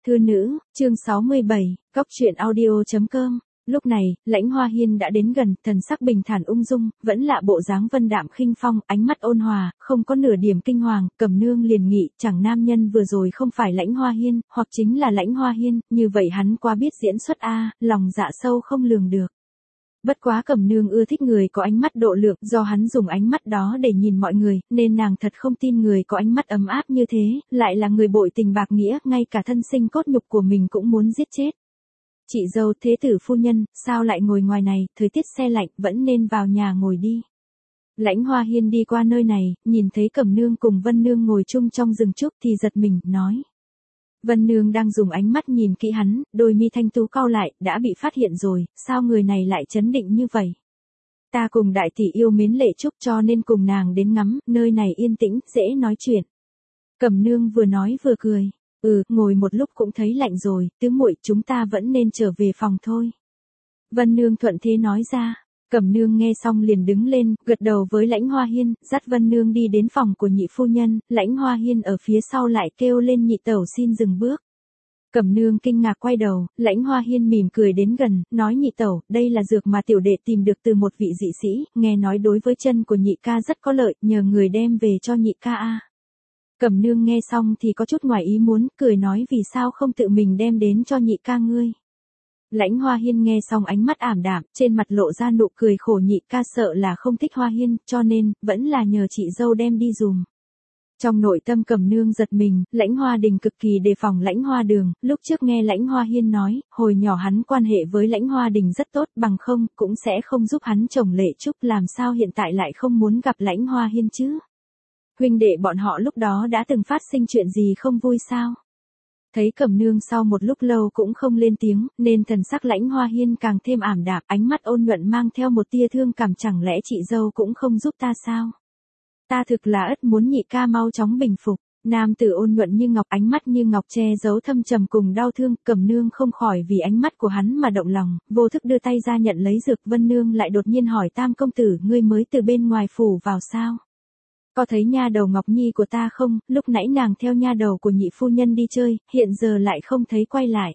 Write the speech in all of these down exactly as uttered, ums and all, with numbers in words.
Thư nữ, chương sáu mươi bảy, Góc truyện audio chấm com. Lúc này, Lãnh Hoa Hiên đã đến gần, thần sắc bình thản ung dung, vẫn lạ bộ dáng vân đạm khinh phong, ánh mắt ôn hòa, không có nửa điểm kinh hoàng. Cẩm Nương liền nghị, chẳng nam nhân vừa rồi không phải Lãnh Hoa Hiên, hoặc chính là Lãnh Hoa Hiên, như vậy hắn quá biết diễn xuất a, lòng dạ sâu không lường được. Bất quá Cẩm Nương ưa thích người có ánh mắt độ lượng, do hắn dùng ánh mắt đó để nhìn mọi người, nên nàng thật không tin người có ánh mắt ấm áp như thế, lại là người bội tình bạc nghĩa, ngay cả thân sinh cốt nhục của mình cũng muốn giết chết. Chị dâu thế tử phu nhân, sao lại ngồi ngoài này, thời tiết se lạnh, vẫn nên vào nhà ngồi đi. Lãnh Hoa Hiên đi qua nơi này, nhìn thấy Cẩm Nương cùng Vân Nương ngồi chung trong rừng trúc thì giật mình, nói. Vân Nương đang dùng ánh mắt nhìn kỹ hắn, đôi mi thanh tú cau lại, đã bị phát hiện rồi, sao người này lại chấn định như vậy? Ta cùng đại tỷ yêu mến Lệ Trúc cho nên cùng nàng đến ngắm, nơi này yên tĩnh, dễ nói chuyện. Cẩm Nương vừa nói vừa cười, ừ, ngồi một lúc cũng thấy lạnh rồi, tứ muội chúng ta vẫn nên trở về phòng thôi. Vân Nương thuận thế nói ra. Cẩm Nương nghe xong liền đứng lên, gật đầu với Lãnh Hoa Hiên, dắt Vân Nương đi đến phòng của nhị phu nhân, Lãnh Hoa Hiên ở phía sau lại kêu lên nhị tẩu xin dừng bước. Cẩm Nương kinh ngạc quay đầu, Lãnh Hoa Hiên mỉm cười đến gần, nói nhị tẩu, đây là dược mà tiểu đệ tìm được từ một vị dị sĩ, nghe nói đối với chân của nhị ca rất có lợi, nhờ người đem về cho nhị ca a. Cẩm Nương nghe xong thì có chút ngoài ý muốn, cười nói vì sao không tự mình đem đến cho nhị ca ngươi. Lãnh Hoa Hiên nghe xong ánh mắt ảm đạm, trên mặt lộ ra nụ cười khổ, nhị ca sợ là không thích Hoa Hiên, cho nên, vẫn là nhờ chị dâu đem đi dùm. Trong nội tâm Cẩm Nương giật mình, Lãnh Hoa Đình cực kỳ đề phòng Lãnh Hoa Đường, lúc trước nghe Lãnh Hoa Hiên nói, hồi nhỏ hắn quan hệ với Lãnh Hoa Đình rất tốt, bằng không, cũng sẽ không giúp hắn chồng Lệ Trúc, làm sao hiện tại lại không muốn gặp Lãnh Hoa Hiên chứ? Huynh đệ bọn họ lúc đó đã từng phát sinh chuyện gì không vui sao? Thấy Cẩm Nương sau một lúc lâu cũng không lên tiếng, nên thần sắc Lãnh Hoa Hiên càng thêm ảm đạm, ánh mắt ôn nhuận mang theo một tia thương cảm, chẳng lẽ chị dâu cũng không giúp ta sao? Ta thực là ất muốn nhị ca mau chóng bình phục. Nam tử ôn nhuận như ngọc, ánh mắt như ngọc che giấu thâm trầm cùng đau thương, Cẩm Nương không khỏi vì ánh mắt của hắn mà động lòng, vô thức đưa tay ra nhận lấy dược. Vân Nương lại đột nhiên hỏi Tam công tử, ngươi mới từ bên ngoài phủ vào sao? Có thấy nha đầu Ngọc Nhi của ta không, lúc nãy nàng theo nha đầu của nhị phu nhân đi chơi, hiện giờ lại không thấy quay lại.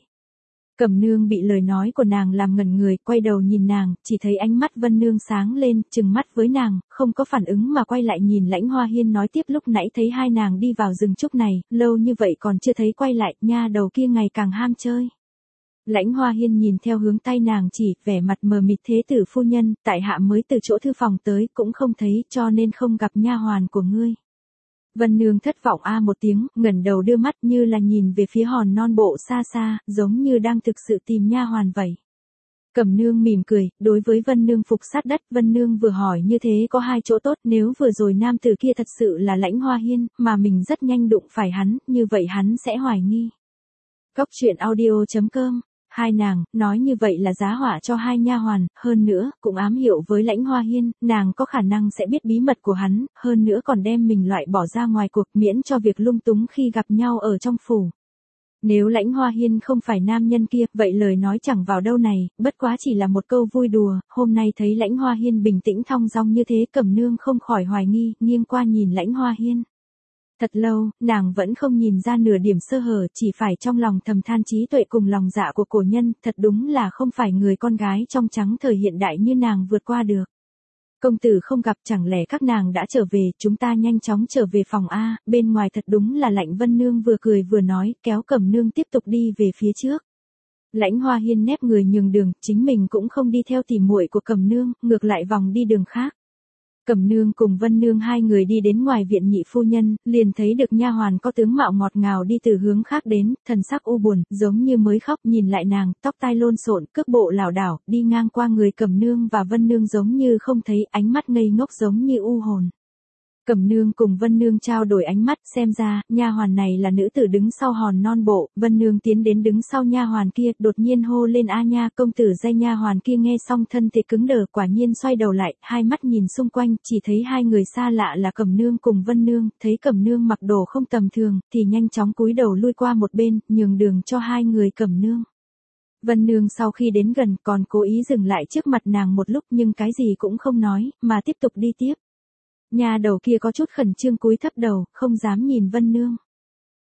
Cẩm Nương bị lời nói của nàng làm ngẩn người, quay đầu nhìn nàng, chỉ thấy ánh mắt Vân Nương sáng lên, trừng mắt với nàng, không có phản ứng mà quay lại nhìn Lãnh Hoa Hiên nói tiếp, lúc nãy thấy hai nàng đi vào rừng trúc này, lâu như vậy còn chưa thấy quay lại, nha đầu kia ngày càng ham chơi. Lãnh Hoa Hiên nhìn theo hướng tay nàng chỉ, vẻ mặt mờ mịt, thế tử phu nhân, tại hạ mới từ chỗ thư phòng tới, cũng không thấy, cho nên không gặp nha hoàn của ngươi. Vân Nương thất vọng a một tiếng, ngẩng đầu đưa mắt như là nhìn về phía hòn non bộ xa xa, giống như đang thực sự tìm nha hoàn vậy. Cẩm Nương mỉm cười, đối với Vân Nương phục sát đất, Vân Nương vừa hỏi như thế có hai chỗ tốt, nếu vừa rồi nam tử kia thật sự là Lãnh Hoa Hiên, mà mình rất nhanh đụng phải hắn, như vậy hắn sẽ hoài nghi. Góc truyện audio chấm com. Hai nàng, nói như vậy là giá họa cho hai nha hoàn, hơn nữa, cũng ám hiệu với Lãnh Hoa Hiên, nàng có khả năng sẽ biết bí mật của hắn, hơn nữa còn đem mình loại bỏ ra ngoài cuộc, miễn cho việc lung túng khi gặp nhau ở trong phủ. Nếu Lãnh Hoa Hiên không phải nam nhân kia, vậy lời nói chẳng vào đâu này, bất quá chỉ là một câu vui đùa, hôm nay thấy Lãnh Hoa Hiên bình tĩnh thong dong như thế, Cẩm Nương không khỏi hoài nghi, nghiêng qua nhìn Lãnh Hoa Hiên. Thật lâu, nàng vẫn không nhìn ra nửa điểm sơ hở, chỉ phải trong lòng thầm than trí tuệ cùng lòng dạ của cổ nhân, thật đúng là không phải người con gái trong trắng thời hiện đại như nàng vượt qua được. Công tử không gặp, chẳng lẽ các nàng đã trở về, chúng ta nhanh chóng trở về phòng A, bên ngoài thật đúng là lạnh. Vân Nương vừa cười vừa nói, kéo Cẩm Nương tiếp tục đi về phía trước. Lãnh Hoa Hiên nép người nhường đường, chính mình cũng không đi theo tỉ muội của Cẩm Nương, ngược lại vòng đi đường khác. Cẩm Nương cùng Vân Nương hai người đi đến ngoài viện nhị phu nhân, liền thấy được nha hoàn có tướng mạo ngọt ngào đi từ hướng khác đến, thần sắc u buồn, giống như mới khóc, nhìn lại nàng, tóc tai lộn xộn, cước bộ lảo đảo, đi ngang qua người Cẩm Nương và Vân Nương giống như không thấy, ánh mắt ngây ngốc giống như u hồn. Cẩm Nương cùng Vân Nương trao đổi ánh mắt, xem ra, nha hoàn này là nữ tử đứng sau hòn non bộ. Vân Nương tiến đến đứng sau nha hoàn kia, đột nhiên hô lên a nha, công tử dây. Nha hoàn kia nghe xong thân thể cứng đờ, quả nhiên xoay đầu lại, hai mắt nhìn xung quanh, chỉ thấy hai người xa lạ là Cẩm Nương cùng Vân Nương, thấy Cẩm Nương mặc đồ không tầm thường, thì nhanh chóng cúi đầu lui qua một bên, nhường đường cho hai người Cẩm Nương. Vân Nương sau khi đến gần còn cố ý dừng lại trước mặt nàng một lúc nhưng cái gì cũng không nói, mà tiếp tục đi tiếp. Nhà đầu kia có chút khẩn trương cúi thấp đầu, không dám nhìn Vân Nương.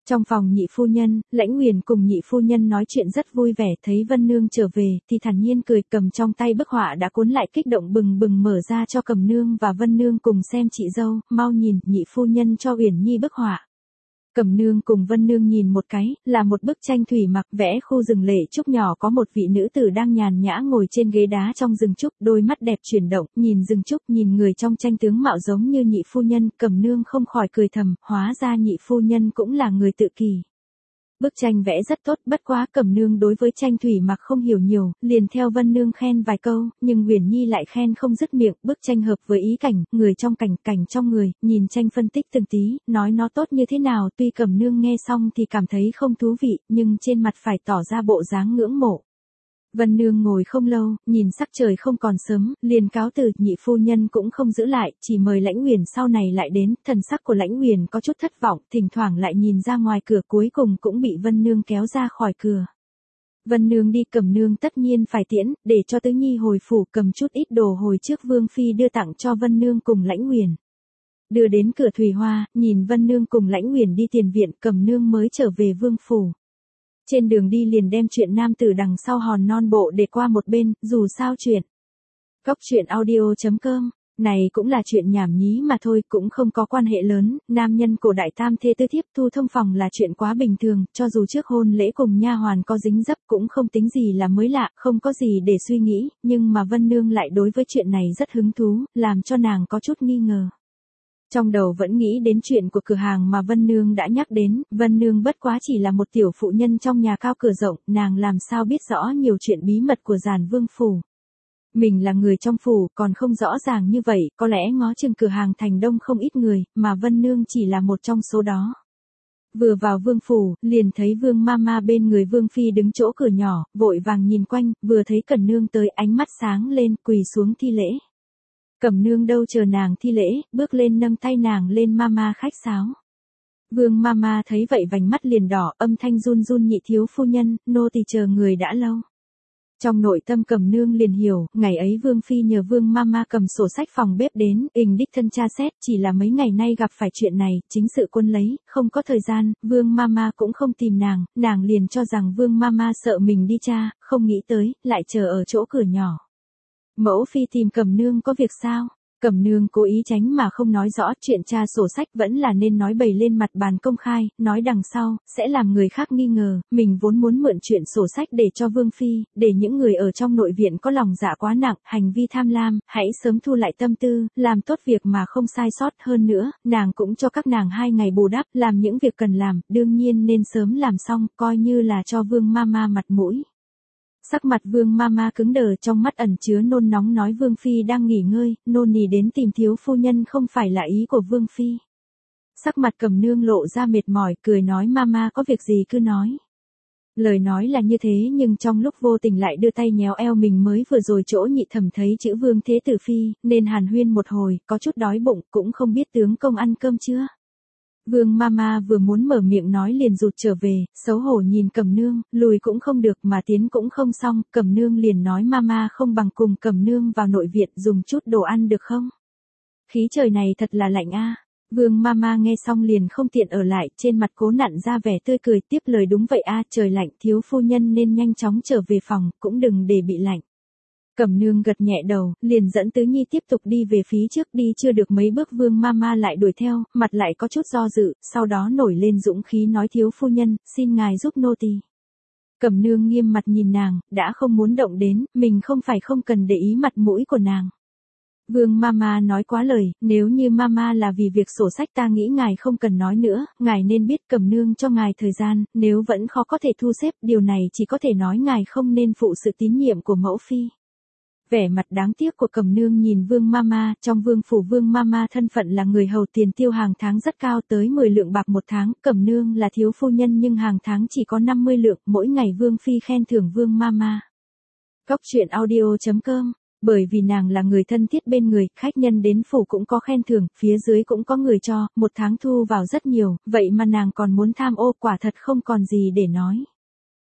Trong phòng nhị phu nhân, Lãnh Uyển cùng nhị phu nhân nói chuyện rất vui vẻ, thấy Vân Nương trở về, thì thản nhiên cười, cầm trong tay bức họa đã cuốn lại kích động bừng bừng mở ra cho Cẩm Nương và Vân Nương cùng xem. Chị dâu, mau nhìn, nhị phu nhân cho Uyển Nhi bức họa. Cẩm Nương cùng Vân Nương nhìn một cái, là một bức tranh thủy mặc vẽ khu rừng lệ trúc nhỏ, có một vị nữ tử đang nhàn nhã ngồi trên ghế đá trong rừng trúc, đôi mắt đẹp chuyển động, nhìn rừng trúc, nhìn người trong tranh tướng mạo giống như nhị phu nhân. Cẩm Nương không khỏi cười thầm, hóa ra nhị phu nhân cũng là người tự kỷ. Bức tranh vẽ rất tốt, bất quá Cẩm Nương đối với tranh thủy mặc không hiểu nhiều, liền theo Vân Nương khen vài câu, nhưng Uyển Nhi lại khen không dứt miệng. Bức tranh hợp với ý cảnh, người trong cảnh, cảnh trong người, nhìn tranh phân tích từng tí, nói nó tốt như thế nào. Tuy Cẩm Nương nghe xong thì cảm thấy không thú vị, nhưng trên mặt phải tỏ ra bộ dáng ngưỡng mộ. Vân Nương ngồi không lâu, nhìn sắc trời không còn sớm, liền cáo từ. Nhị phu nhân cũng không giữ lại, chỉ mời Lãnh Uyển sau này lại đến. Thần sắc của Lãnh Uyển có chút thất vọng, thỉnh thoảng lại nhìn ra ngoài cửa, cuối cùng cũng bị Vân Nương kéo ra khỏi cửa. Vân Nương đi, Cẩm Nương tất nhiên phải tiễn, để cho Tứ Nhi hồi phủ cầm chút ít đồ hồi trước Vương phi đưa tặng cho Vân Nương cùng Lãnh Uyển. Đưa đến cửa Thủy Hoa, nhìn Vân Nương cùng Lãnh Uyển đi tiền viện, Cẩm Nương mới trở về vương phủ. Trên đường đi liền đem chuyện nam tử đằng sau hòn non bộ để qua một bên, dù sao chuyện. Góc truyện audio chấm com, này cũng là chuyện nhảm nhí mà thôi, cũng không có quan hệ lớn. Nam nhân cổ đại tam thê tứ thiếp thu thông phòng là chuyện quá bình thường, cho dù trước hôn lễ cùng nha hoàn có dính dấp cũng không tính gì là mới lạ, không có gì để suy nghĩ, nhưng mà Vân Nương lại đối với chuyện này rất hứng thú, làm cho nàng có chút nghi ngờ. Trong đầu vẫn nghĩ đến chuyện của cửa hàng mà Vân Nương đã nhắc đến. Vân Nương bất quá chỉ là một tiểu phụ nhân trong nhà cao cửa rộng, nàng làm sao biết rõ nhiều chuyện bí mật của Giản Vương phủ. Mình là người trong phủ, còn không rõ ràng như vậy, có lẽ ngó chừng cửa hàng thành đông không ít người, mà Vân Nương chỉ là một trong số đó. Vừa vào vương phủ, liền thấy Vương Mama bên người Vương phi đứng chỗ cửa nhỏ, vội vàng nhìn quanh, vừa thấy Cẩn Nương tới, ánh mắt sáng lên, quỳ xuống thi lễ. Cẩm Nương đâu chờ nàng thi lễ, bước lên nâng tay nàng lên. Mama khách sáo. Vương Mama thấy vậy vành mắt liền đỏ, âm thanh run run, nhị thiếu phu nhân, nô tỳ chờ người đã lâu. Trong nội tâm Cẩm Nương liền hiểu, ngày ấy Vương phi nhờ Vương Mama cầm sổ sách phòng bếp đến, ình đích thân tra xét, chỉ là mấy ngày nay gặp phải chuyện này, chính sự quân lấy, không có thời gian. Vương Mama cũng không tìm nàng, nàng liền cho rằng Vương Mama sợ mình đi tra, không nghĩ tới, lại chờ ở chỗ cửa nhỏ. Mẫu phi tìm Cẩm Nương có việc sao? Cẩm Nương cố ý tránh mà không nói rõ, chuyện tra sổ sách vẫn là nên nói bày lên mặt bàn công khai, nói đằng sau, sẽ làm người khác nghi ngờ. Mình vốn muốn mượn chuyện sổ sách để cho Vương phi, để những người ở trong nội viện có lòng dạ quá nặng, hành vi tham lam, hãy sớm thu lại tâm tư, làm tốt việc mà không sai sót. Hơn nữa, nàng cũng cho các nàng hai ngày bù đắp, làm những việc cần làm, đương nhiên nên sớm làm xong, coi như là cho Vương Mama mặt mũi. Sắc mặt Vương Mama cứng đờ, trong mắt ẩn chứa nôn nóng, nói Vương phi đang nghỉ ngơi, nô nì đến tìm thiếu phu nhân không phải là ý của Vương phi. Sắc mặt Cẩm Nương lộ ra mệt mỏi, cười nói Mama có việc gì cứ nói. Lời nói là như thế nhưng trong lúc vô tình lại đưa tay nhéo eo mình, mới vừa rồi chỗ nhị thẩm thấy chữ Vương thế tử phi, nên hàn huyên một hồi, có chút đói bụng, cũng không biết tướng công ăn cơm chưa. Vương Mama vừa muốn mở miệng nói liền rụt trở về, xấu hổ nhìn Cẩm Nương, lùi cũng không được mà tiến cũng không xong. Cẩm Nương liền nói Mama không bằng cùng Cẩm Nương vào nội viện dùng chút đồ ăn được không? Khí trời này thật là lạnh a. Vương Mama nghe xong liền không tiện ở lại, trên mặt cố nặn ra vẻ tươi cười, tiếp lời đúng vậy a, trời lạnh, thiếu phu nhân nên nhanh chóng trở về phòng, cũng đừng để bị lạnh. Cẩm Nương gật nhẹ đầu, liền dẫn Tứ Nhi tiếp tục đi về phía trước, đi chưa được mấy bước Vương Mama lại đuổi theo, mặt lại có chút do dự, sau đó nổi lên dũng khí nói thiếu phu nhân, xin ngài giúp nô tỳ. Cẩm Nương nghiêm mặt nhìn nàng, đã không muốn động đến, mình không phải không cần để ý mặt mũi của nàng. Vương Mama nói quá lời, nếu như Mama là vì việc sổ sách ta nghĩ ngài không cần nói nữa, ngài nên biết Cẩm Nương cho ngài thời gian, nếu vẫn khó có thể thu xếp, điều này chỉ có thể nói ngài không nên phụ sự tín nhiệm của mẫu phi. Vẻ mặt đáng tiếc của Cẩm Nương nhìn Vương Mama, trong vương phủ Vương Mama thân phận là người hầu, tiền tiêu hàng tháng rất cao, tới mười lượng bạc một tháng, Cẩm Nương là thiếu phu nhân nhưng hàng tháng chỉ có năm mươi lượng, mỗi ngày Vương phi khen thưởng Vương Mama. Góc truyện audio chấm com, bởi vì nàng là người thân thiết bên người, khách nhân đến phủ cũng có khen thưởng, phía dưới cũng có người cho, một tháng thu vào rất nhiều, vậy mà nàng còn muốn tham ô, quả thật không còn gì để nói.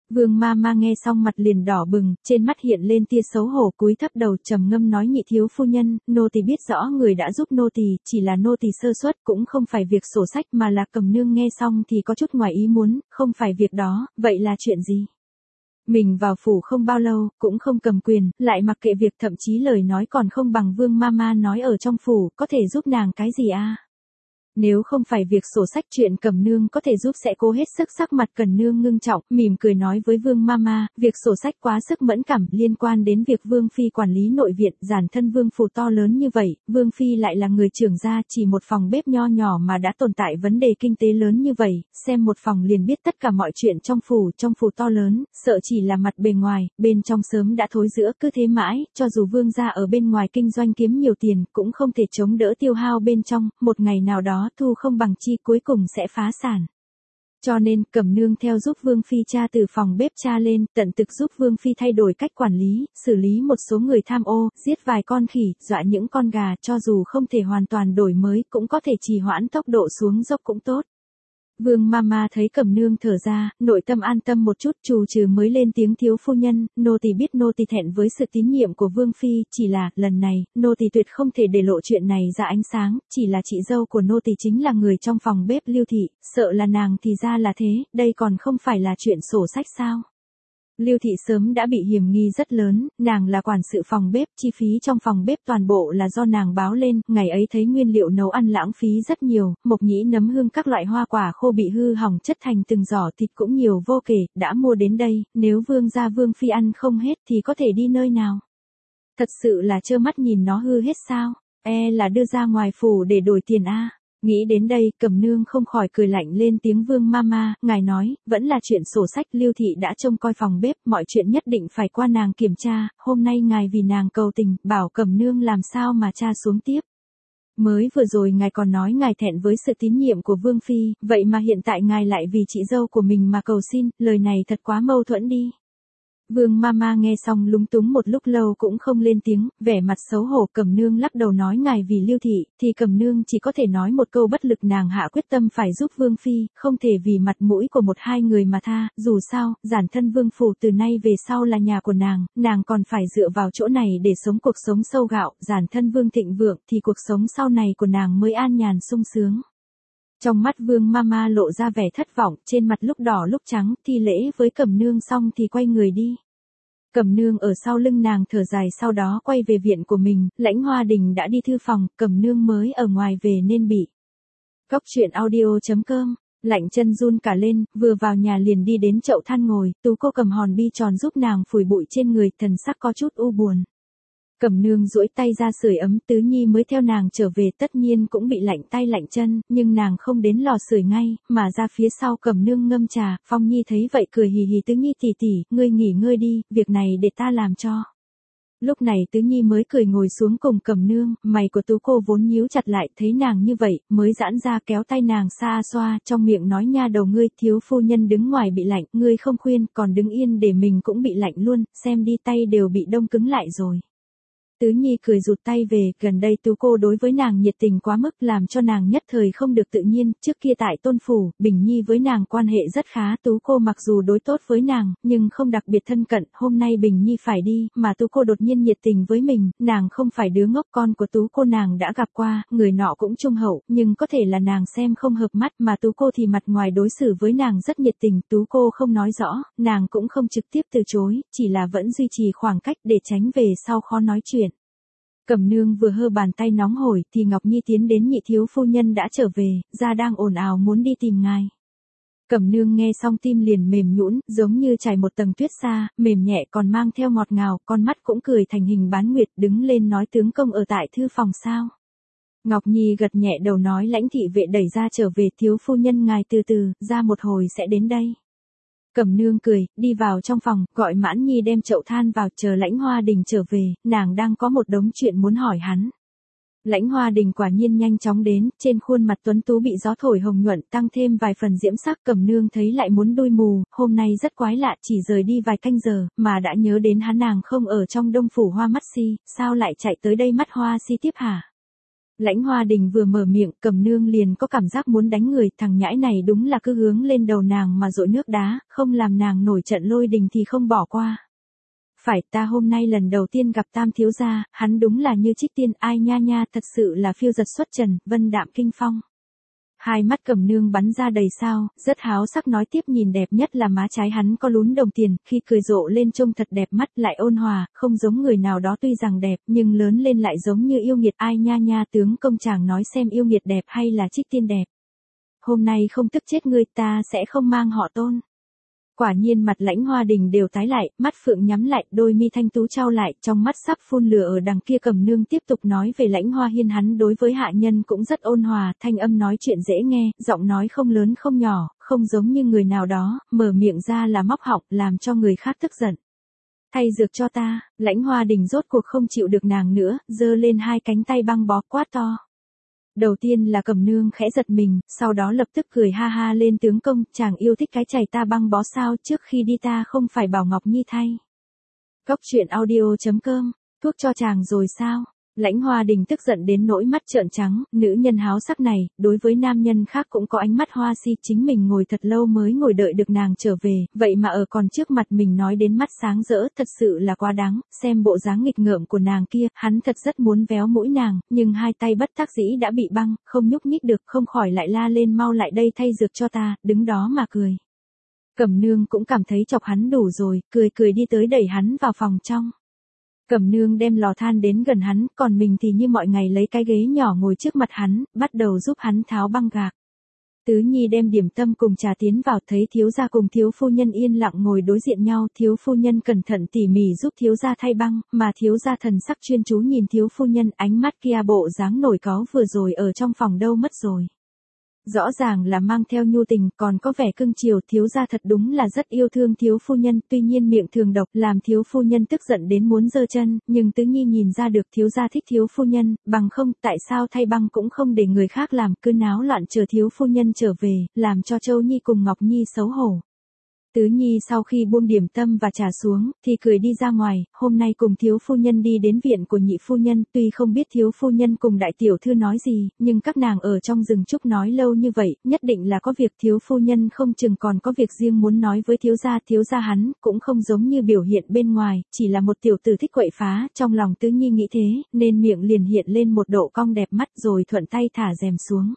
Vương ma ma nghe xong mặt liền đỏ bừng, trên mắt hiện lên tia xấu hổ, cúi thấp đầu trầm ngâm nói nhị thiếu phu nhân, nô tỳ biết rõ người đã giúp nô tỳ, chỉ là nô tỳ sơ suất, cũng không phải việc sổ sách mà là Cẩm nương nghe xong thì có chút ngoài ý muốn, không phải việc đó, vậy là chuyện gì? Mình vào phủ không bao lâu, cũng không cầm quyền, lại mặc kệ việc, thậm chí lời nói còn không bằng Vương ma ma nói ở trong phủ, có thể giúp nàng cái gì a? Nếu không phải việc sổ sách chuyện Cẩm nương có thể giúp sẽ cố hết sức. Sắc mặt Cẩm nương ngưng trọng, mỉm cười nói với Vương Mama, việc sổ sách quá sức mẫn cảm, liên quan đến việc Vương Phi quản lý nội viện, giản thân Vương phủ to lớn như vậy, Vương Phi lại là người trưởng gia, chỉ một phòng bếp nho nhỏ mà đã tồn tại vấn đề kinh tế lớn như vậy, xem một phòng liền biết tất cả mọi chuyện trong phủ, trong phủ to lớn, sợ chỉ là mặt bề ngoài, bên trong sớm đã thối rữa, cứ thế mãi, cho dù Vương gia ở bên ngoài kinh doanh kiếm nhiều tiền, cũng không thể chống đỡ tiêu hao bên trong, một ngày nào đó thu không bằng chi cuối cùng sẽ phá sản. Cho nên, Cẩm nương theo giúp Vương Phi tra từ phòng bếp tra lên, tận thực giúp Vương Phi thay đổi cách quản lý, xử lý một số người tham ô, giết vài con khỉ, dọa những con gà, cho dù không thể hoàn toàn đổi mới, cũng có thể trì hoãn tốc độ xuống dốc cũng tốt. Vương Mama thấy Cẩm nương thở ra, nội tâm an tâm một chút, trù trừ mới lên tiếng thiếu phu nhân, nô tỳ biết nô tỳ thẹn với sự tín nhiệm của Vương Phi, chỉ là, lần này, nô tỳ tuyệt không thể để lộ chuyện này ra ánh sáng, chỉ là chị dâu của nô tỳ chính là người trong phòng bếp Lưu Thị, sợ là nàng thì ra là thế, đây còn không phải là chuyện sổ sách sao. Lưu Thị sớm đã bị hiểm nghi rất lớn, nàng là quản sự phòng bếp, chi phí trong phòng bếp toàn bộ là do nàng báo lên, ngày ấy thấy nguyên liệu nấu ăn lãng phí rất nhiều, mộc nhĩ nấm hương các loại hoa quả khô bị hư hỏng chất thành từng giỏ, thịt cũng nhiều vô kể, đã mua đến đây, nếu Vương gia Vương Phi ăn không hết thì có thể đi nơi nào? Thật sự là trơ mắt nhìn nó hư hết sao? E là đưa ra ngoài phủ để đổi tiền a. Nghĩ đến đây, Cẩm nương không khỏi cười lạnh lên tiếng Vương Mama, ngài nói, vẫn là chuyện sổ sách, Lưu Thị đã trông coi phòng bếp, mọi chuyện nhất định phải qua nàng kiểm tra, hôm nay ngài vì nàng cầu tình, bảo Cẩm nương làm sao mà tra xuống tiếp. Mới vừa rồi ngài còn nói ngài thẹn với sự tín nhiệm của Vương Phi, vậy mà hiện tại ngài lại vì chị dâu của mình mà cầu xin, lời này thật quá mâu thuẫn đi. Vương Mama nghe xong lúng túng một lúc lâu cũng không lên tiếng, vẻ mặt xấu hổ. Cẩm nương lắc đầu nói ngài vì Lưu Thị, thì Cẩm nương chỉ có thể nói một câu bất lực, nàng hạ quyết tâm phải giúp Vương Phi, không thể vì mặt mũi của một hai người mà tha, dù sao, giản thân Vương phủ từ nay về sau là nhà của nàng, nàng còn phải dựa vào chỗ này để sống cuộc sống sâu gạo, giản thân Vương thịnh vượng thì cuộc sống sau này của nàng mới an nhàn sung sướng. Trong mắt Vương Mama lộ ra vẻ thất vọng, trên mặt lúc đỏ lúc trắng, thi lễ với Cẩm nương xong thì quay người đi. Cẩm nương ở sau lưng nàng thở dài, sau đó quay về viện của mình, Lãnh Hoa Đình đã đi thư phòng, Cẩm nương mới ở ngoài về nên bị. Cóc truyện audio chấm com, lạnh chân run cả lên, vừa vào nhà liền đi đến chậu than ngồi, Tú cô cầm hòn bi tròn giúp nàng phủi bụi trên người, thần sắc có chút u buồn. Cẩm nương duỗi tay ra sưởi ấm, Tứ Nhi mới theo nàng trở về tất nhiên cũng bị lạnh tay lạnh chân, nhưng nàng không đến lò sưởi ngay, mà ra phía sau Cẩm nương ngâm trà, Phong Nhi thấy vậy cười hì hì, Tứ Nhi tỉ tỉ, ngươi nghỉ ngơi đi, việc này để ta làm cho. Lúc này Tứ Nhi mới cười ngồi xuống cùng Cẩm nương, mày của Tú cô vốn nhíu chặt lại, thấy nàng như vậy, mới giãn ra kéo tay nàng xa xoa, trong miệng nói nha đầu ngươi, thiếu phu nhân đứng ngoài bị lạnh, ngươi không khuyên, còn đứng yên để mình cũng bị lạnh luôn, xem đi tay đều bị đông cứng lại rồi. Tứ Nhi cười rụt tay về, gần đây Tú cô đối với nàng nhiệt tình quá mức làm cho nàng nhất thời không được tự nhiên, trước kia tại Tôn Phủ, Bình Nhi với nàng quan hệ rất khá, Tú cô mặc dù đối tốt với nàng, nhưng không đặc biệt thân cận, hôm nay Bình Nhi phải đi, mà Tú cô đột nhiên nhiệt tình với mình, nàng không phải đứa ngốc, con của Tú cô nàng đã gặp qua, người nọ cũng trung hậu, nhưng có thể là nàng xem không hợp mắt, mà Tú cô thì mặt ngoài đối xử với nàng rất nhiệt tình, Tú cô không nói rõ, nàng cũng không trực tiếp từ chối, chỉ là vẫn duy trì khoảng cách để tránh về sau khó nói chuyện. Cẩm nương vừa hơ bàn tay nóng hổi thì Ngọc Nhi tiến đến, nhị thiếu phu nhân đã trở về, ra đang ồn ào muốn đi tìm ngài. Cẩm nương nghe xong tim liền mềm nhũn, giống như trải một tầng tuyết xa, mềm nhẹ còn mang theo ngọt ngào, con mắt cũng cười thành hình bán nguyệt, đứng lên nói tướng công ở tại thư phòng sao. Ngọc Nhi gật nhẹ đầu nói Lãnh thị vệ đẩy ra trở về, thiếu phu nhân ngài từ từ, ra một hồi sẽ đến đây. Cẩm nương cười, đi vào trong phòng, gọi Mãn Nhi đem chậu than vào, chờ Lãnh Hoa Đình trở về, nàng đang có một đống chuyện muốn hỏi hắn. Lãnh Hoa Đình quả nhiên nhanh chóng đến, trên khuôn mặt tuấn tú bị gió thổi hồng nhuận, tăng thêm vài phần diễm sắc. Cẩm nương thấy lại muốn đôi mù, hôm nay rất quái lạ, chỉ rời đi vài canh giờ, mà đã nhớ đến hắn, nàng không ở trong Đông Phủ Hoa Mắt Si, sao lại chạy tới đây mắt Hoa Si tiếp hả? Lãnh Hoa Đình vừa mở miệng, Cẩm Nương liền có cảm giác muốn đánh người, thằng nhãi này đúng là cứ hướng lên đầu nàng mà dội nước đá, không làm nàng nổi trận lôi đình thì không bỏ qua. Phải, ta hôm nay lần đầu tiên gặp Tam thiếu gia, hắn đúng là như trích tiên, ai nha nha, thật sự là phiêu giật xuất trần, vân đạm kinh phong. Hai mắt Cẩm Nương bắn ra đầy sao, rất háo sắc nói tiếp, nhìn đẹp nhất là má trái hắn có lún đồng tiền, khi cười rộ lên trông thật đẹp mắt, lại ôn hòa, không giống người nào đó tuy rằng đẹp, nhưng lớn lên lại giống như yêu nghiệt, ai nha nha, tướng công chàng nói xem yêu nghiệt đẹp hay là trích tiên đẹp. Hôm nay không tức chết ngươi, ta sẽ không mang họ Tôn. Quả nhiên mặt Lãnh Hoa Đình đều tái lại, mắt phượng nhắm lại, đôi mi thanh tú trao lại, trong mắt sắp phun lửa ở đằng kia. Cẩm Nương tiếp tục nói về Lãnh Hoa Hiên, hắn đối với hạ nhân cũng rất ôn hòa, thanh âm nói chuyện dễ nghe, giọng nói không lớn không nhỏ, không giống như người nào đó, mở miệng ra là móc họng, làm cho người khác tức giận. Thay dược cho ta. Lãnh Hoa Đình rốt cuộc không chịu được nàng nữa, giơ lên hai cánh tay băng bó, quát to. Đầu tiên là Cẩm Nương khẽ giật mình, sau đó lập tức cười ha ha lên, tướng công, chàng yêu thích cái chày ta băng bó sao, trước khi đi ta không phải bảo Ngọc Nhi thay. Cốc truyện audio chấm com, thuốc cho chàng rồi sao? Lãnh Hoa Đình tức giận đến nỗi mắt trợn trắng, nữ nhân háo sắc này, đối với nam nhân khác cũng có ánh mắt hoa si, chính mình ngồi thật lâu mới ngồi đợi được nàng trở về, vậy mà ở còn trước mặt mình nói đến mắt sáng rỡ, thật sự là quá đáng, xem bộ dáng nghịch ngợm của nàng kia, hắn thật rất muốn véo mũi nàng, nhưng hai tay bất đắc dĩ đã bị băng, không nhúc nhích được, không khỏi lại la lên, mau lại đây thay dược cho ta, đứng đó mà cười. Cẩm Nương cũng cảm thấy chọc hắn đủ rồi, cười cười đi tới đẩy hắn vào phòng trong. Cẩm Nương đem lò than đến gần hắn, còn mình thì như mọi ngày lấy cái ghế nhỏ ngồi trước mặt hắn, bắt đầu giúp hắn tháo băng gạc. Tứ Nhi đem điểm tâm cùng trà tiến vào, thấy thiếu gia cùng thiếu phu nhân yên lặng ngồi đối diện nhau, thiếu phu nhân cẩn thận tỉ mỉ giúp thiếu gia thay băng, mà thiếu gia thần sắc chuyên chú nhìn thiếu phu nhân, ánh mắt kia bộ dáng nổi cáu vừa rồi ở trong phòng đâu mất rồi. Rõ ràng là mang theo nhu tình, còn có vẻ cưng chiều, thiếu gia thật đúng là rất yêu thương thiếu phu nhân, tuy nhiên miệng thường độc làm thiếu phu nhân tức giận đến muốn giơ chân, nhưng Tứ Nhi nhìn ra được thiếu gia thích thiếu phu nhân, bằng không tại sao thay băng cũng không để người khác làm, cứ náo loạn chờ thiếu phu nhân trở về, làm cho Châu Nhi cùng Ngọc Nhi xấu hổ. Tứ Nhi sau khi buông điểm tâm và trà xuống, thì cười đi ra ngoài, hôm nay cùng thiếu phu nhân đi đến viện của nhị phu nhân, tuy không biết thiếu phu nhân cùng đại tiểu thư nói gì, nhưng các nàng ở trong rừng trúc nói lâu như vậy, nhất định là có việc, thiếu phu nhân không chừng còn có việc riêng muốn nói với thiếu gia, thiếu gia hắn, cũng không giống như biểu hiện bên ngoài, chỉ là một tiểu tử thích quậy phá, trong lòng Tứ Nhi nghĩ thế, nên miệng liền hiện lên một độ cong đẹp mắt rồi thuận tay thả rèm xuống.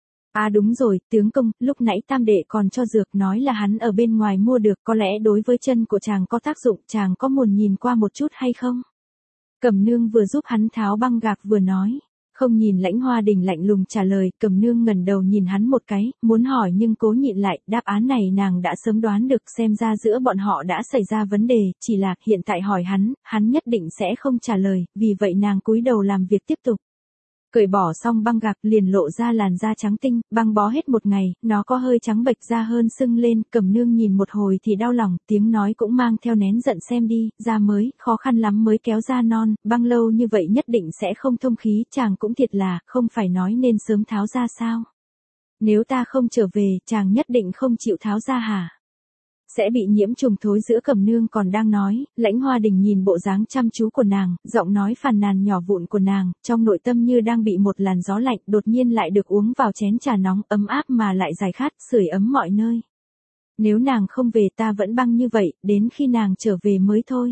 À đúng rồi, tướng công, lúc nãy tam đệ còn cho dược nói là hắn ở bên ngoài mua được, có lẽ đối với chân của chàng có tác dụng, chàng có muốn nhìn qua một chút hay không? Cẩm Nương vừa giúp hắn tháo băng gạc vừa nói, không nhìn Lãnh Hoa Đình lạnh lùng trả lời, Cẩm Nương ngẩng đầu nhìn hắn một cái, muốn hỏi nhưng cố nhịn lại, đáp án này nàng đã sớm đoán được, xem ra giữa bọn họ đã xảy ra vấn đề, chỉ là hiện tại hỏi hắn, hắn nhất định sẽ không trả lời, vì vậy nàng cúi đầu làm việc tiếp tục. Cởi bỏ xong băng gạc liền lộ ra làn da trắng tinh, băng bó hết một ngày, nó có hơi trắng bệch da hơn sưng lên, Cẩm Nương nhìn một hồi thì đau lòng, tiếng nói cũng mang theo nén giận, xem đi, da mới, khó khăn lắm mới kéo da non, băng lâu như vậy nhất định sẽ không thông khí, chàng cũng thiệt là, không phải nói nên sớm tháo ra sao? Nếu ta không trở về, chàng nhất định không chịu tháo ra hả? Sẽ bị nhiễm trùng thối giữa. Cẩm Nương còn đang nói, Lãnh Hoa Đình nhìn bộ dáng chăm chú của nàng, giọng nói phàn nàn nhỏ vụn của nàng, trong nội tâm như đang bị một làn gió lạnh, đột nhiên lại được uống vào chén trà nóng, ấm áp mà lại giải khát, sưởi ấm mọi nơi. Nếu nàng không về ta vẫn băng như vậy, đến khi nàng trở về mới thôi.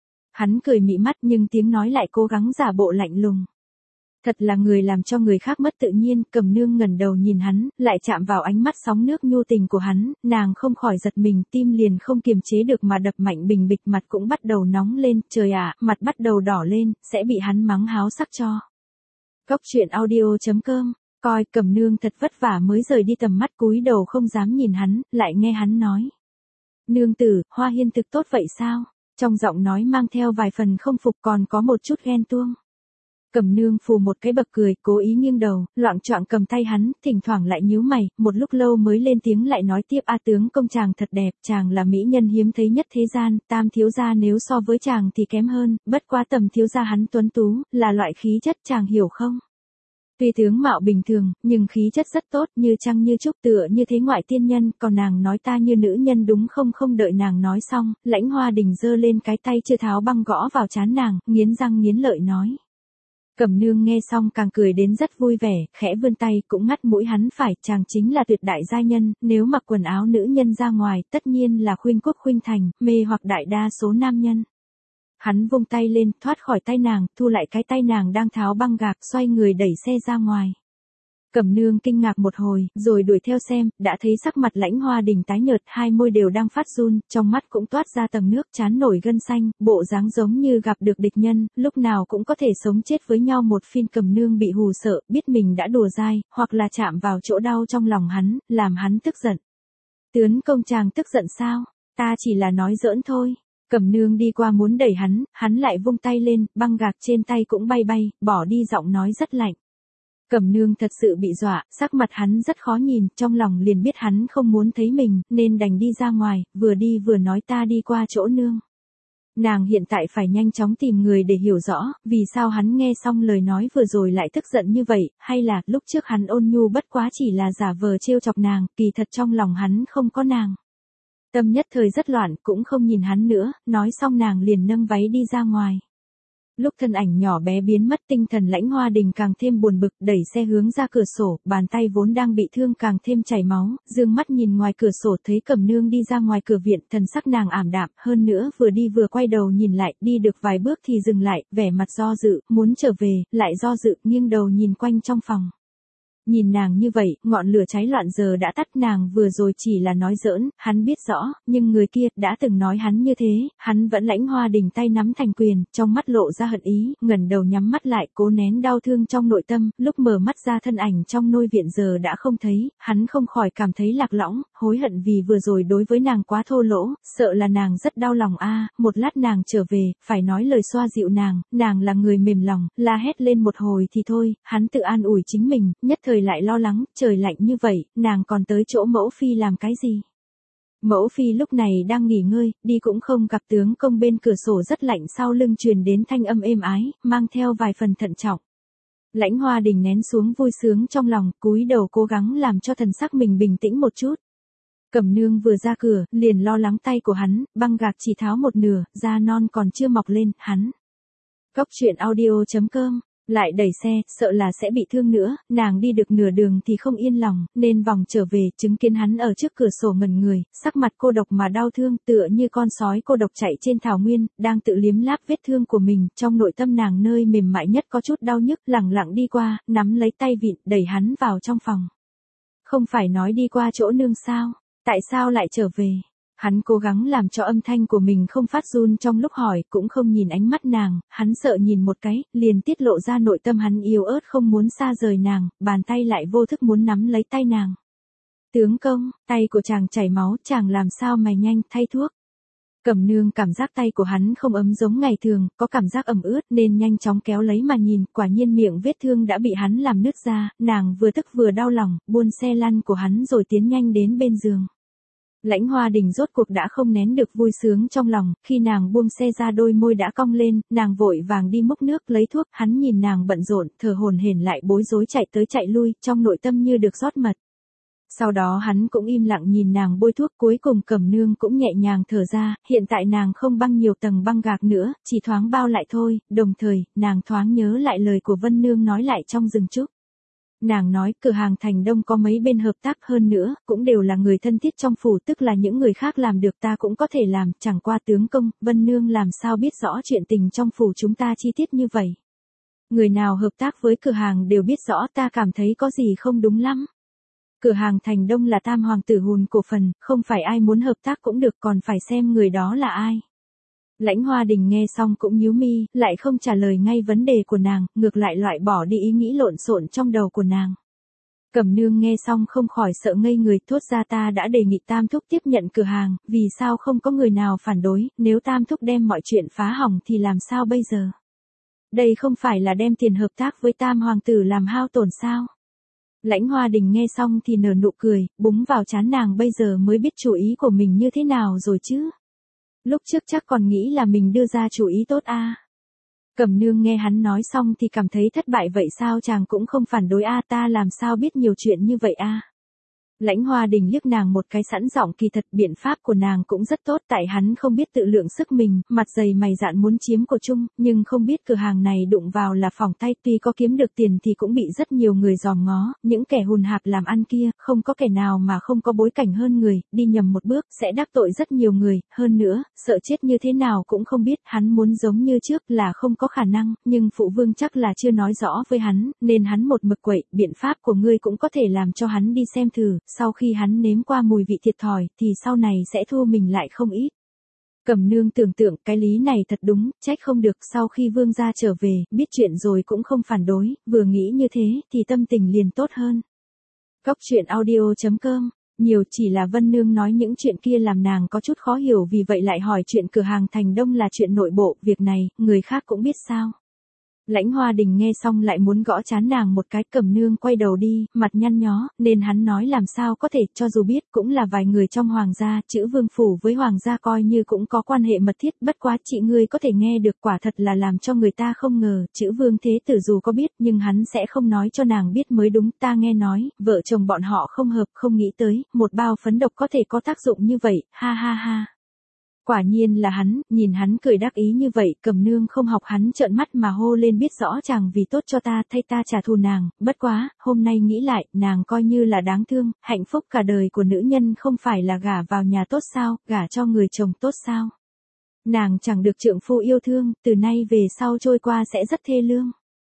Hắn cười mị mắt nhưng tiếng nói lại cố gắng giả bộ lạnh lùng. Thật là người làm cho người khác mất tự nhiên. Cẩm Nương ngẩng đầu nhìn hắn, lại chạm vào ánh mắt sóng nước nhu tình của hắn, nàng không khỏi giật mình, tim liền không kiềm chế được mà đập mạnh bình bịch, mặt cũng bắt đầu nóng lên, trời ạ, mặt bắt đầu đỏ lên, sẽ bị hắn mắng háo sắc cho. Cốc truyện audio chấm com, coi. Cẩm Nương thật vất vả mới rời đi tầm mắt, cúi đầu không dám nhìn hắn, lại nghe hắn nói. Nương tử, Hoa Hiên thực tốt vậy sao? Trong giọng nói mang theo vài phần không phục, còn có một chút ghen tuông. Cẩm Nương phù một cái bật cười, cố ý nghiêng đầu, loạng choạng cầm tay hắn, thỉnh thoảng lại nhíu mày, một lúc lâu mới lên tiếng lại nói tiếp, a tướng công chàng thật đẹp, chàng là mỹ nhân hiếm thấy nhất thế gian, Tam thiếu gia nếu so với chàng thì kém hơn, bất quá tầm thiếu gia hắn tuấn tú, là loại khí chất, chàng hiểu không? Tuy tướng mạo bình thường, nhưng khí chất rất tốt, như trăng như trúc, tựa như thế ngoại tiên nhân, còn nàng nói ta như nữ nhân đúng không? Không đợi nàng nói xong, Lãnh Hoa Đình giơ lên cái tay chưa tháo băng gõ vào trán nàng, nghiến răng nghiến lợi nói. Cẩm Nương nghe xong càng cười đến rất vui vẻ, khẽ vươn tay cũng ngắt mũi hắn phải, chàng chính là tuyệt đại giai nhân, nếu mặc quần áo nữ nhân ra ngoài, tất nhiên là khuynh quốc khuynh thành, mê hoặc đại đa số nam nhân. Hắn vung tay lên, thoát khỏi tay nàng, thu lại cái tay nàng đang tháo băng gạc, xoay người đẩy xe ra ngoài. Cẩm Nương kinh ngạc một hồi, rồi đuổi theo xem, đã thấy sắc mặt Lãnh Hoa Đình tái nhợt, hai môi đều đang phát run, trong mắt cũng toát ra tầng nước, trán nổi gân xanh, bộ dáng giống như gặp được địch nhân, lúc nào cũng có thể sống chết với nhau một phiên. Cẩm Nương bị hù sợ, biết mình đã đùa dai, hoặc là chạm vào chỗ đau trong lòng hắn, làm hắn tức giận. Tướng công chàng tức giận sao? Ta chỉ là nói giỡn thôi. Cẩm Nương đi qua muốn đẩy hắn, hắn lại vung tay lên, băng gạc trên tay cũng bay bay, bỏ đi giọng nói rất lạnh. Cẩm Nương thật sự bị dọa, sắc mặt hắn rất khó nhìn, trong lòng liền biết hắn không muốn thấy mình, nên đành đi ra ngoài, vừa đi vừa nói ta đi qua chỗ nương. Nàng hiện tại phải nhanh chóng tìm người để hiểu rõ, vì sao hắn nghe xong lời nói vừa rồi lại tức giận như vậy, hay là lúc trước hắn ôn nhu bất quá chỉ là giả vờ trêu chọc nàng, kỳ thật trong lòng hắn không có nàng. Tâm nhất thời rất loạn, cũng không nhìn hắn nữa, nói xong nàng liền nâng váy đi ra ngoài. Lúc thân ảnh nhỏ bé biến mất, tinh thần Lãnh Hoa Đình càng thêm buồn bực, đẩy xe hướng ra cửa sổ, bàn tay vốn đang bị thương càng thêm chảy máu, dương mắt nhìn ngoài cửa sổ thấy Cẩm Nương đi ra ngoài cửa viện, thần sắc nàng ảm đạm, hơn nữa vừa đi vừa quay đầu nhìn lại, đi được vài bước thì dừng lại, vẻ mặt do dự, muốn trở về, lại do dự, nghiêng đầu nhìn quanh trong phòng. Nhìn nàng như vậy, ngọn lửa cháy loạn giờ đã tắt, nàng vừa rồi chỉ là nói giỡn, hắn biết rõ, nhưng người kia đã từng nói hắn như thế, hắn vẫn Lãnh Hoa Đình tay nắm thành quyền, trong mắt lộ ra hận ý, ngẩng đầu nhắm mắt lại, cố nén đau thương trong nội tâm, lúc mở mắt ra thân ảnh trong nôi viện giờ đã không thấy, hắn không khỏi cảm thấy lạc lõng, hối hận vì vừa rồi đối với nàng quá thô lỗ, sợ là nàng rất đau lòng a, một lát nàng trở về, phải nói lời xoa dịu nàng, nàng là người mềm lòng, la hét lên một hồi thì thôi, hắn tự an ủi chính mình, nhất thời lại lo lắng, trời lạnh như vậy, nàng còn tới chỗ mẫu phi làm cái gì? Mẫu phi lúc này đang nghỉ ngơi, đi cũng không gặp tướng công, bên cửa sổ rất lạnh, sau lưng truyền đến thanh âm êm ái, mang theo vài phần thận trọng. Lãnh Hoa Đình nén xuống vui sướng trong lòng, cúi đầu cố gắng làm cho thần sắc mình bình tĩnh một chút. Cẩm Nương vừa ra cửa, liền lo lắng tay của hắn, băng gạc chỉ tháo một nửa, da non còn chưa mọc lên, hắn. Cốc truyện audio chấm com lại đẩy xe, sợ là sẽ bị thương nữa, nàng đi được nửa đường thì không yên lòng, nên vòng trở về, chứng kiến hắn ở trước cửa sổ ngẩn người, sắc mặt cô độc mà đau thương, tựa như con sói cô độc chạy trên thảo nguyên, đang tự liếm láp vết thương của mình, trong nội tâm nàng nơi mềm mại nhất có chút đau nhức, lẳng lặng đi qua, nắm lấy tay vịn, đẩy hắn vào trong phòng. Không phải nói đi qua chỗ nương sao, tại sao lại trở về? Hắn cố gắng làm cho âm thanh của mình không phát run trong lúc hỏi, cũng không nhìn ánh mắt nàng, hắn sợ nhìn một cái, liền tiết lộ ra nội tâm hắn yếu ớt không muốn xa rời nàng, bàn tay lại vô thức muốn nắm lấy tay nàng. Tướng công, tay của chàng chảy máu, chàng làm sao mà nhanh thay thuốc. Cẩm Nương cảm giác tay của hắn không ấm giống ngày thường, có cảm giác ẩm ướt nên nhanh chóng kéo lấy mà nhìn, quả nhiên miệng vết thương đã bị hắn làm nứt ra, nàng vừa tức vừa đau lòng, buôn xe lăn của hắn rồi tiến nhanh đến bên giường. Lãnh Hoa Đình rốt cuộc đã không nén được vui sướng trong lòng, khi nàng buông xe ra đôi môi đã cong lên, nàng vội vàng đi múc nước lấy thuốc, hắn nhìn nàng bận rộn, thở hổn hển lại bối rối chạy tới chạy lui, trong nội tâm như được rót mật. Sau đó hắn cũng im lặng nhìn nàng bôi thuốc, cuối cùng Cẩm Nương cũng nhẹ nhàng thở ra, hiện tại nàng không băng nhiều tầng băng gạc nữa, chỉ thoáng bao lại thôi, đồng thời, nàng thoáng nhớ lại lời của Vân Nương nói lại trong rừng trúc. Nàng nói cửa hàng Thành Đông có mấy bên hợp tác, hơn nữa, cũng đều là người thân thiết trong phủ, tức là những người khác làm được ta cũng có thể làm, chẳng qua tướng công, Vân Nương làm sao biết rõ chuyện tình trong phủ chúng ta chi tiết như vậy. Người nào hợp tác với cửa hàng đều biết rõ, ta cảm thấy có gì không đúng lắm. Cửa hàng Thành Đông là Tam Hoàng tử hùn cổ phần, không phải ai muốn hợp tác cũng được, còn phải xem người đó là ai. Lãnh Hoa Đình nghe xong cũng nhíu mi, lại không trả lời ngay vấn đề của nàng, ngược lại loại bỏ đi ý nghĩ lộn xộn trong đầu của nàng. Cẩm Nương nghe xong không khỏi sợ ngây người, thốt ra ta đã đề nghị Tam Thúc tiếp nhận cửa hàng, vì sao không có người nào phản đối, nếu Tam Thúc đem mọi chuyện phá hỏng thì làm sao bây giờ? Đây không phải là đem tiền hợp tác với Tam Hoàng tử làm hao tổn sao? Lãnh Hoa Đình nghe xong thì nở nụ cười, búng vào trán nàng, bây giờ mới biết chủ ý của mình như thế nào rồi chứ? Lúc trước chắc còn nghĩ là mình đưa ra chủ ý tốt a. À. Cẩm Nương nghe hắn nói xong thì cảm thấy thất bại, vậy sao chàng cũng không phản đối a, à, ta làm sao biết nhiều chuyện như vậy a. À. Lãnh Hoa Đình liếc nàng một cái sẵn giọng kỳ thật biện pháp của nàng cũng rất tốt tại hắn không biết tự lượng sức mình, mặt dày mày dạn muốn chiếm của chung, nhưng không biết cửa hàng này đụng vào là phỏng tay tuy có kiếm được tiền thì cũng bị rất nhiều người dòm ngó, những kẻ hùn hạp làm ăn kia, không có kẻ nào mà không có bối cảnh hơn người, đi nhầm một bước sẽ đắc tội rất nhiều người, hơn nữa, sợ chết như thế nào cũng không biết, hắn muốn giống như trước là không có khả năng, nhưng phụ vương chắc là chưa nói rõ với hắn, nên hắn một mực quậy, biện pháp của ngươi cũng có thể làm cho hắn đi xem thử. Sau khi hắn nếm qua mùi vị thiệt thòi, thì sau này sẽ thu mình lại không ít. Cẩm Nương tưởng tượng cái lý này thật đúng, trách không được sau khi vương gia trở về, biết chuyện rồi cũng không phản đối, vừa nghĩ như thế, thì tâm tình liền tốt hơn. Cóc truyện audio chấm com, nhiều chỉ là Vân Nương nói những chuyện kia làm nàng có chút khó hiểu vì vậy lại hỏi chuyện cửa hàng Thành Đông là chuyện nội bộ, việc này, người khác cũng biết sao. Lãnh Hoa Đình nghe xong lại muốn gõ trán nàng một cái, Cẩm Nương quay đầu đi, mặt nhăn nhó, nên hắn nói làm sao có thể, cho dù biết cũng là vài người trong hoàng gia, chữ vương phủ với hoàng gia coi như cũng có quan hệ mật thiết, bất quá chị ngươi có thể nghe được quả thật là làm cho người ta không ngờ, chữ vương thế tử dù có biết nhưng hắn sẽ không nói cho nàng biết mới đúng, ta nghe nói, vợ chồng bọn họ không hợp, không nghĩ tới, một bao phấn độc có thể có tác dụng như vậy, ha ha ha. Quả nhiên là hắn, nhìn hắn cười đắc ý như vậy, Cẩm Nương không học hắn trợn mắt mà hô lên biết rõ chàng vì tốt cho ta, thay ta trả thù nàng, bất quá, hôm nay nghĩ lại, nàng coi như là đáng thương, hạnh phúc cả đời của nữ nhân không phải là gả vào nhà tốt sao, gả cho người chồng tốt sao. Nàng chẳng được trượng phu yêu thương, từ nay về sau trôi qua sẽ rất thê lương.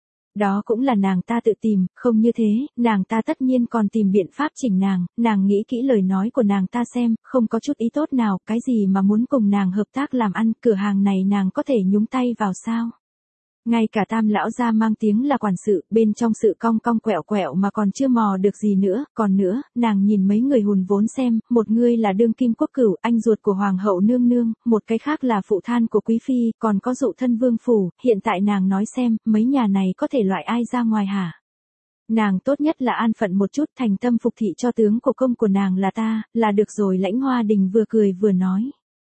Đó cũng là nàng ta tự tìm, không như thế, nàng ta tất nhiên còn tìm biện pháp chỉnh nàng, nàng nghĩ kỹ lời nói của nàng ta xem, không có chút ý tốt nào, cái gì mà muốn cùng nàng hợp tác làm ăn, cửa hàng này nàng có thể nhúng tay vào sao. Ngay cả Tam lão gia mang tiếng là quản sự, bên trong sự cong cong quẹo quẹo mà còn chưa mò được gì nữa, còn nữa, nàng nhìn mấy người hùn vốn xem, một người là đương kim quốc cửu, anh ruột của hoàng hậu nương nương, một cái khác là phụ than của quý phi, còn có dụ thân vương phủ, hiện tại nàng nói xem, mấy nhà này có thể loại ai ra ngoài hả? Nàng tốt nhất là an phận một chút, thành tâm phục thị cho tướng của công của nàng là ta, là được rồi. Lãnh Hoa Đình vừa cười vừa nói.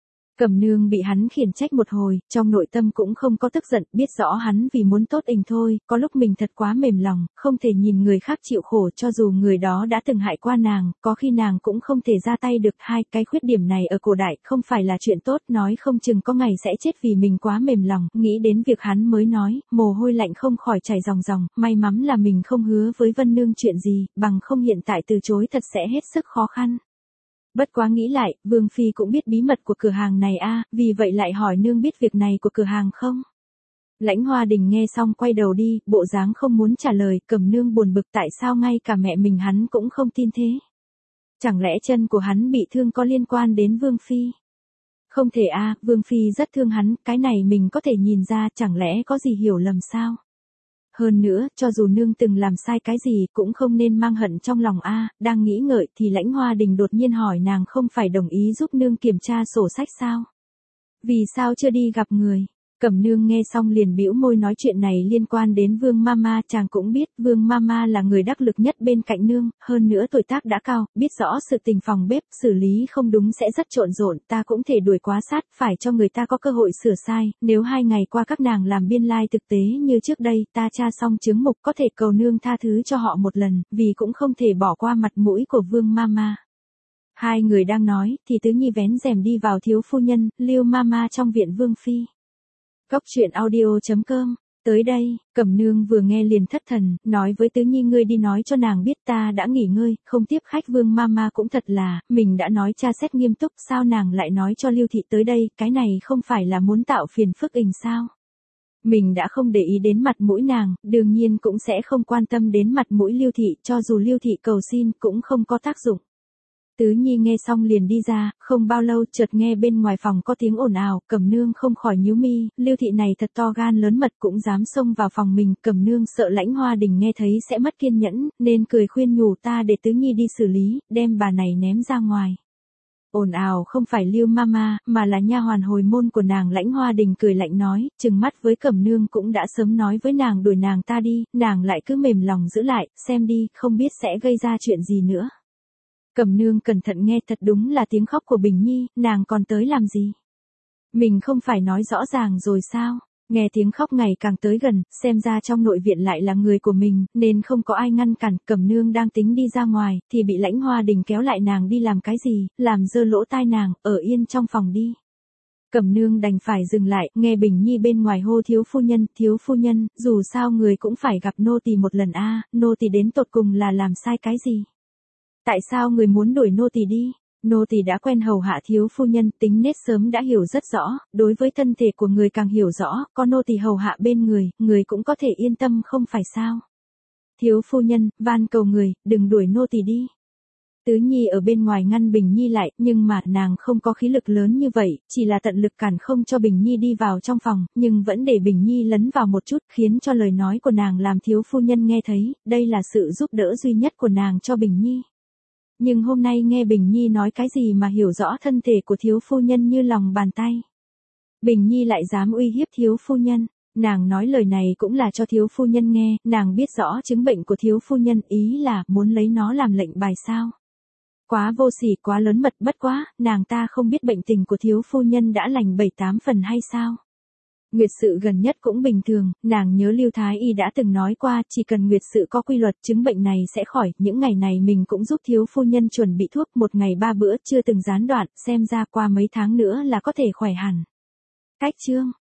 Cẩm Nương bị hắn khiển trách một hồi, trong nội tâm cũng không có tức giận, biết rõ hắn vì muốn tốt ình thôi, có lúc mình thật quá mềm lòng, không thể nhìn người khác chịu khổ cho dù người đó đã từng hại qua nàng, có khi nàng cũng không thể ra tay được. Hai cái khuyết điểm này ở cổ đại không phải là chuyện tốt, nói không chừng có ngày sẽ chết vì mình quá mềm lòng, nghĩ đến việc hắn mới nói, mồ hôi lạnh không khỏi chảy ròng ròng, may mắn là mình không hứa với Vân Nương chuyện gì, bằng không hiện tại từ chối thật sẽ hết sức khó khăn. Bất quá nghĩ lại, Vương Phi cũng biết bí mật của cửa hàng này a, à, vì vậy lại hỏi nương biết việc này của cửa hàng không? Lãnh Hoa Đình nghe xong quay đầu đi, bộ dáng không muốn trả lời, Cẩm Nương buồn bực tại sao ngay cả mẹ mình hắn cũng không tin thế. Chẳng lẽ chân của hắn bị thương có liên quan đến Vương Phi? Không thể a, à, Vương Phi rất thương hắn, cái này mình có thể nhìn ra, chẳng lẽ có gì hiểu lầm sao? Hơn nữa, cho dù nương từng làm sai cái gì cũng không nên mang hận trong lòng a. Đang nghĩ ngợi thì Lãnh Hoa Đình đột nhiên hỏi nàng không phải đồng ý giúp nương kiểm tra sổ sách sao? Vì sao chưa đi gặp người? Cẩm Nương nghe xong liền bĩu môi nói chuyện này liên quan đến Vương Mama, chàng cũng biết Vương Mama là người đắc lực nhất bên cạnh nương, hơn nữa tuổi tác đã cao, biết rõ sự tình phòng bếp, xử lý không đúng sẽ rất trộn rộn, ta cũng thể đuổi quá sát, phải cho người ta có cơ hội sửa sai, nếu hai ngày qua các nàng làm biên lai thực tế như trước đây, ta tra xong chứng mục có thể cầu nương tha thứ cho họ một lần, vì cũng không thể bỏ qua mặt mũi của Vương Mama. Hai người đang nói, thì Tứ Nhi vén rèm đi vào, thiếu phu nhân, Lưu Mama trong viện Vương Phi. Cóc truyện audio chấm com, tới đây, Cẩm Nương vừa nghe liền thất thần, nói với Tứ Nhi ngươi đi nói cho nàng biết ta đã nghỉ ngơi, không tiếp khách. Vương Mama cũng thật là, mình đã nói tra xét nghiêm túc, sao nàng lại nói cho Lưu Thị tới đây, cái này không phải là muốn tạo phiền phức ình sao? Mình đã không để ý đến mặt mũi nàng, đương nhiên cũng sẽ không quan tâm đến mặt mũi Lưu Thị, cho dù Lưu Thị cầu xin cũng không có tác dụng. Tứ Nhi nghe xong liền đi ra, không bao lâu chợt nghe bên ngoài phòng có tiếng ồn ào, Cẩm Nương không khỏi nhíu mi, Lưu Thị này thật to gan lớn mật cũng dám xông vào phòng mình, Cẩm Nương sợ Lãnh Hoa Đình nghe thấy sẽ mất kiên nhẫn, nên cười khuyên nhủ ta để Tứ Nhi đi xử lý, đem bà này ném ra ngoài. Ồn ào không phải Lưu Mama, mà là nha hoàn hồi môn của nàng. Lãnh Hoa Đình cười lạnh nói, trừng mắt với Cẩm Nương cũng đã sớm nói với nàng đuổi nàng ta đi, nàng lại cứ mềm lòng giữ lại, xem đi, không biết sẽ gây ra chuyện gì nữa. Cẩm Nương cẩn thận nghe, thật đúng là tiếng khóc của Bình Nhi, nàng còn tới làm gì? Mình không phải nói rõ ràng rồi sao? Nghe tiếng khóc ngày càng tới gần, xem ra trong nội viện lại là người của mình, nên không có ai ngăn cản. Cẩm Nương đang tính đi ra ngoài, thì bị Lãnh Hoa Đình kéo lại. Nàng đi làm cái gì, làm dơ lỗ tai nàng, ở yên trong phòng đi. Cẩm Nương đành phải dừng lại, nghe Bình Nhi bên ngoài hô thiếu phu nhân, thiếu phu nhân, dù sao người cũng phải gặp nô tỳ một lần a, nô tỳ đến tột cùng là làm sai cái gì? Tại sao người muốn đuổi nô tỳ đi? Nô tỳ đã quen hầu hạ thiếu phu nhân, tính nết sớm đã hiểu rất rõ, đối với thân thể của người càng hiểu rõ, có nô tỳ hầu hạ bên người, người cũng có thể yên tâm không phải sao? Thiếu phu nhân, van cầu người, đừng đuổi nô tỳ đi. Tứ Nhi ở bên ngoài ngăn Bình Nhi lại, nhưng mà nàng không có khí lực lớn như vậy, chỉ là tận lực cản không cho Bình Nhi đi vào trong phòng, nhưng vẫn để Bình Nhi lấn vào một chút, khiến cho lời nói của nàng làm thiếu phu nhân nghe thấy, đây là sự giúp đỡ duy nhất của nàng cho Bình Nhi. Nhưng hôm nay nghe Bình Nhi nói cái gì mà hiểu rõ thân thể của thiếu phu nhân như lòng bàn tay. Bình Nhi lại dám uy hiếp thiếu phu nhân. Nàng nói lời này cũng là cho thiếu phu nhân nghe, nàng biết rõ chứng bệnh của thiếu phu nhân, ý là muốn lấy nó làm lệnh bài sao. Quá vô sỉ, quá lớn mật, bất quá, nàng ta không biết bệnh tình của thiếu phu nhân đã lành bảy tám phần hay sao. Nguyệt sự gần nhất cũng bình thường, nàng nhớ Lưu Thái Y đã từng nói qua, chỉ cần nguyệt sự có quy luật chứng bệnh này sẽ khỏi, những ngày này mình cũng giúp thiếu phu nhân chuẩn bị thuốc, một ngày ba bữa chưa từng gián đoạn, xem ra qua mấy tháng nữa là có thể khỏe hẳn. Cách chương